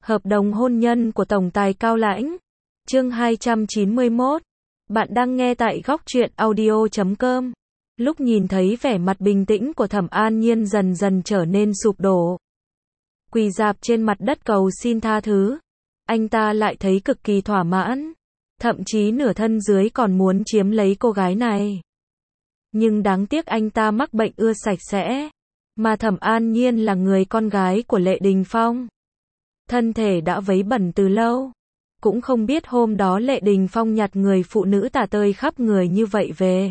Hợp đồng hôn nhân của tổng tài Cao Lãnh. Chương 291. Bạn đang nghe tại góc truyện audio.com. Lúc nhìn thấy vẻ mặt bình tĩnh của Thẩm An Nhiên dần dần trở nên sụp đổ, quỳ rạp trên mặt đất cầu xin tha thứ, anh ta lại thấy cực kỳ thỏa mãn, thậm chí nửa thân dưới còn muốn chiếm lấy cô gái này. Nhưng đáng tiếc anh ta mắc bệnh ưa sạch sẽ, mà Thẩm An Nhiên là người con gái của Lệ Đình Phong, thân thể đã vấy bẩn từ lâu. Cũng không biết hôm đó Lệ Đình Phong nhặt người phụ nữ tả tơi khắp người như vậy về,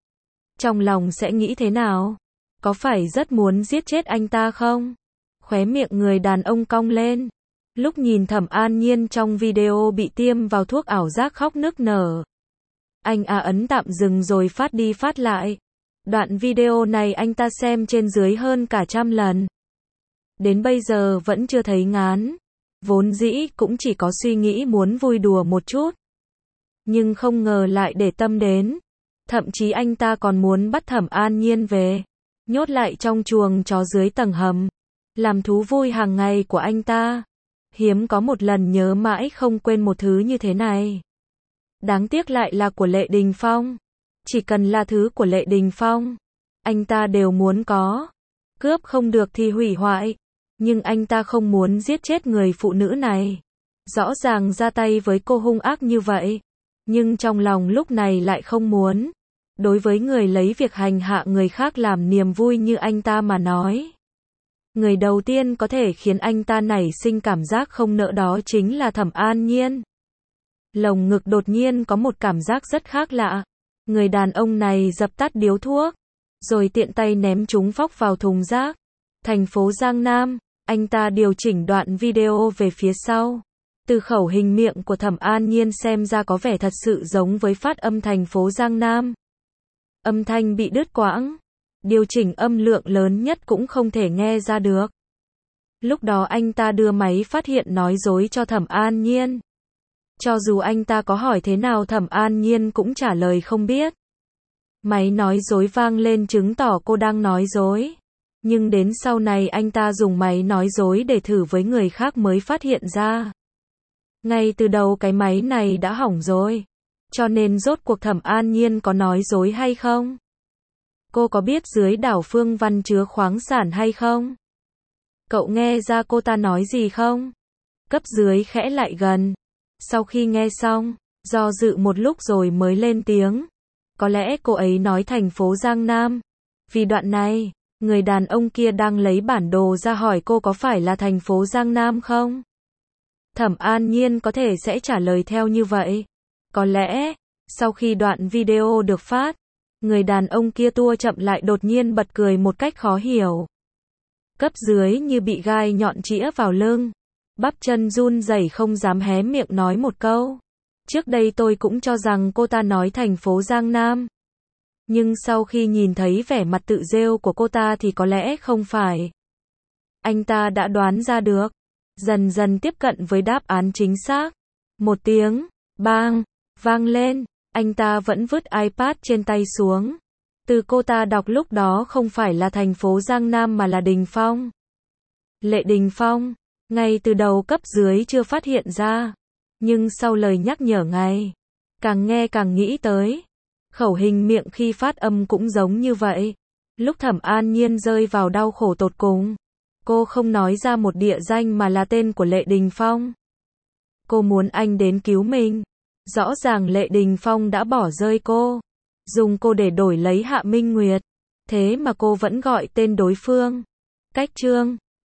trong lòng sẽ nghĩ thế nào? Có phải rất muốn giết chết anh ta không? Khóe miệng người đàn ông cong lên. Lúc nhìn Thẩm An Nhiên trong video bị tiêm vào thuốc ảo giác khóc nức nở, anh ấn tạm dừng rồi phát đi phát lại. Đoạn video này anh ta xem trên dưới hơn cả 100 lần. Đến bây giờ vẫn chưa thấy ngán. Vốn dĩ cũng chỉ có suy nghĩ muốn vui đùa một chút, nhưng không ngờ lại để tâm đến. Thậm chí anh ta còn muốn bắt Thẩm An Nhiên về, nhốt lại trong chuồng chó dưới tầng hầm, làm thú vui hàng ngày của anh ta. Hiếm có một lần nhớ mãi không quên một thứ như thế này. Đáng tiếc lại là của Lệ Đình Phong. Chỉ cần là thứ của Lệ Đình Phong, anh ta đều muốn có. Cướp không được thì hủy hoại. Nhưng anh ta không muốn giết chết người phụ nữ này. Rõ ràng ra tay với cô hung ác như vậy, nhưng trong lòng lúc này lại không muốn. Đối với người lấy việc hành hạ người khác làm niềm vui như anh ta mà nói, người đầu tiên có thể khiến anh ta nảy sinh cảm giác không nỡ đó chính là Thẩm An Nhiên. Lồng ngực đột nhiên có một cảm giác rất khác lạ. Người đàn ông này dập tắt điếu thuốc, rồi tiện tay ném chúng phóc vào thùng rác. Thành phố Giang Nam, anh ta điều chỉnh đoạn video về phía sau. Từ khẩu hình miệng của Thẩm An Nhiên xem ra có vẻ thật sự giống với phát âm thành phố Giang Nam. Âm thanh bị đứt quãng, điều chỉnh âm lượng lớn nhất cũng không thể nghe ra được. Lúc đó anh ta đưa máy phát hiện nói dối cho Thẩm An Nhiên. Cho dù anh ta có hỏi thế nào Thẩm An Nhiên cũng trả lời không biết. Máy nói dối vang lên chứng tỏ cô đang nói dối. Nhưng đến sau này anh ta dùng máy nói dối để thử với người khác mới phát hiện ra. Ngay từ đầu cái máy này đã hỏng rồi. Cho nên rốt cuộc Thẩm An Nhiên có nói dối hay không? Cô có biết dưới đảo Phương Văn chứa khoáng sản hay không? Cậu nghe ra cô ta nói gì không? Cấp dưới khẽ lại gần. Sau khi nghe xong, do dự một lúc rồi mới lên tiếng. Có lẽ cô ấy nói thành phố Giang Nam. Vì đoạn này, người đàn ông kia đang lấy bản đồ ra hỏi cô có phải là thành phố Giang Nam không? Thẩm An Nhiên có thể sẽ trả lời theo như vậy. Có lẽ, sau khi đoạn video được phát, người đàn ông kia tua chậm lại đột nhiên bật cười một cách khó hiểu. Cấp dưới như bị gai nhọn chĩa vào lưng, bắp chân run rẩy không dám hé miệng nói một câu. Trước đây tôi cũng cho rằng cô ta nói thành phố Giang Nam. Nhưng sau khi nhìn thấy vẻ mặt tự rêu của cô ta thì có lẽ không phải. Anh ta đã đoán ra được, dần dần tiếp cận với đáp án chính xác. Một tiếng bang vang lên, anh ta vẫn vứt iPad trên tay xuống. Từ cô ta đọc lúc đó không phải là thành phố Giang Nam mà là Đình Phong. Lệ Đình Phong. Ngay từ đầu cấp dưới chưa phát hiện ra, nhưng sau lời nhắc nhở ngay, càng nghe càng nghĩ tới. Khẩu hình miệng khi phát âm cũng giống như vậy. Lúc Thẩm An Nhiên rơi vào đau khổ tột cùng, cô không nói ra một địa danh mà là tên của Lệ Đình Phong. Cô muốn anh đến cứu mình. Rõ ràng Lệ Đình Phong đã bỏ rơi cô, dùng cô để đổi lấy Hạ Minh Nguyệt. Thế mà cô vẫn gọi tên đối phương. Cách chương